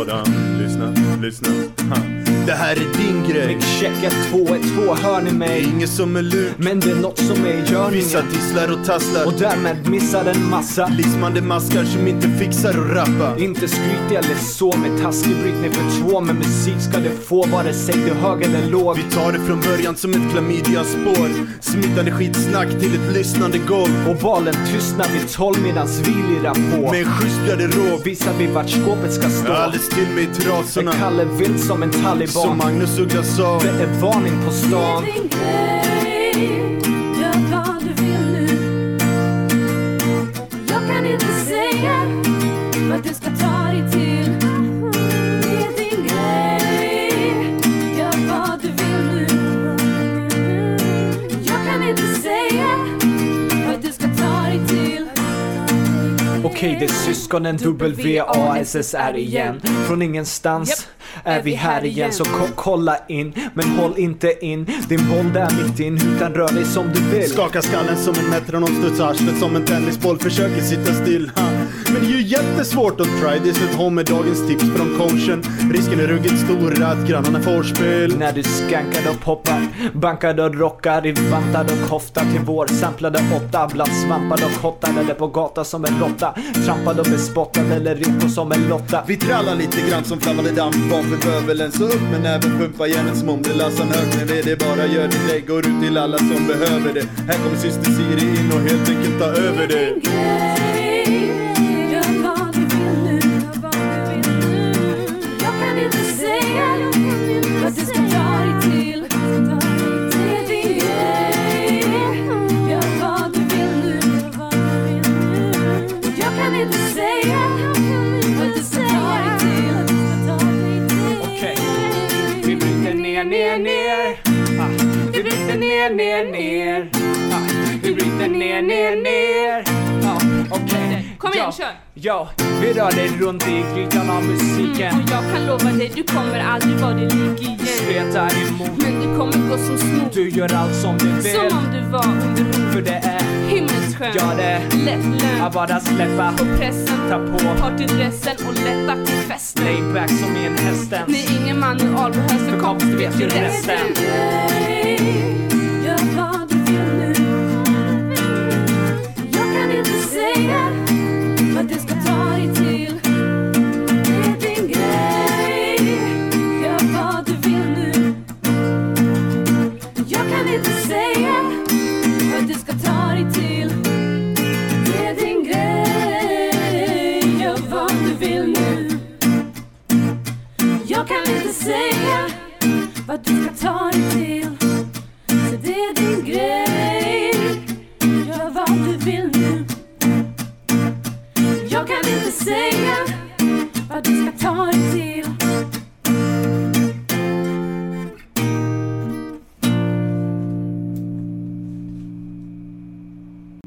Adam, lyssna Det här är din grej. Mic check 1, 2, 1, 2, hör ni mig? Det är inget som är lurt, men det är något som är i görningen. vissa tisslar och tasslar och därmed missar en massa lismande maskar som inte fixar att rappa. Inte skrytig eller så med taskig brytning för två. Men musik ska det få vare sig det hög eller låg. Vi tar det från början som ett klamydia-spår, smittande skitsnack till ett lyssnande golv. Och balen tystnar vid 12 medans vi lirar på. Med en schysst garderob visar vi vart skåpet ska stå. alldeles till mig i trasorna. Kalle vill som en taliban. Som Magnus Uggla sa, det är varning på stan. Gör vad du vill nu. Jag kan inte säga vad du ska ta dig till. Det är din grej. Gör vad du vill nu. Jag kan inte säga vad du ska ta dig till. Okej, det är syskonen WASSR igen. Från ingenstans är vi här igen. Så kolla in, men håll inte in din boll där mitt in, utan rör dig som du vill. skaka skallen som en metronom, studsa arslet som en tennisboll, försöker sitta still. Men det är ju jättesvårt att try this at home med dagens tips från coachen. Risken är ruggigt stor att grannarna får spel. När du skankar och poppar, bankar och rockar i vantar och koftar till vår samplade 8. Bland svampar och hottar eller på gata som en råtta, trampad och bespottad eller rippo som en lotta. Vi trallar lite grann som flammande damm bakom bövelen. Så upp med näven, pumpa järnet som om det lassar hög. Men det bara gör din grej, går ut till alla som behöver det. Här kommer syster Siri in och helt enkelt ta över det. Gör vad du vill nu. Jag kan inte säga vad du ska ta dig till. Det är din grej. Gör vad du vill nu. Jag kan inte säga vad du ska ta dig till. Okej, vi bryter ner. Vi bryter ner. Vi bryter ner. Okej. Kom igen, kör. Ja, vi rör dig runt i grytan av musiken. Och jag kan lova dig, du kommer aldrig vara dig lik igen. Stretar emot, Men du kommer gå som smooth, du gör allt som du vill. som om du var under hot. För det är, Himmelsskön, ja det är lättlön att bara släppa, på pressen, ta på, partydressen och lätta på festen. layback som i en hästens. Ni är ingen manual, behövs för kompis, du vet ju resten. Gör vad du vill nu. Jag kan inte säga vad du ska ta dig till. Det är din grej. Gör vad du vill nu. Jag kan inte säga vad du ska ta dig till. Det är din grej. Gör vad du vill nu. Jag kan inte säga vad du ska ta dig till. Så det är din grej.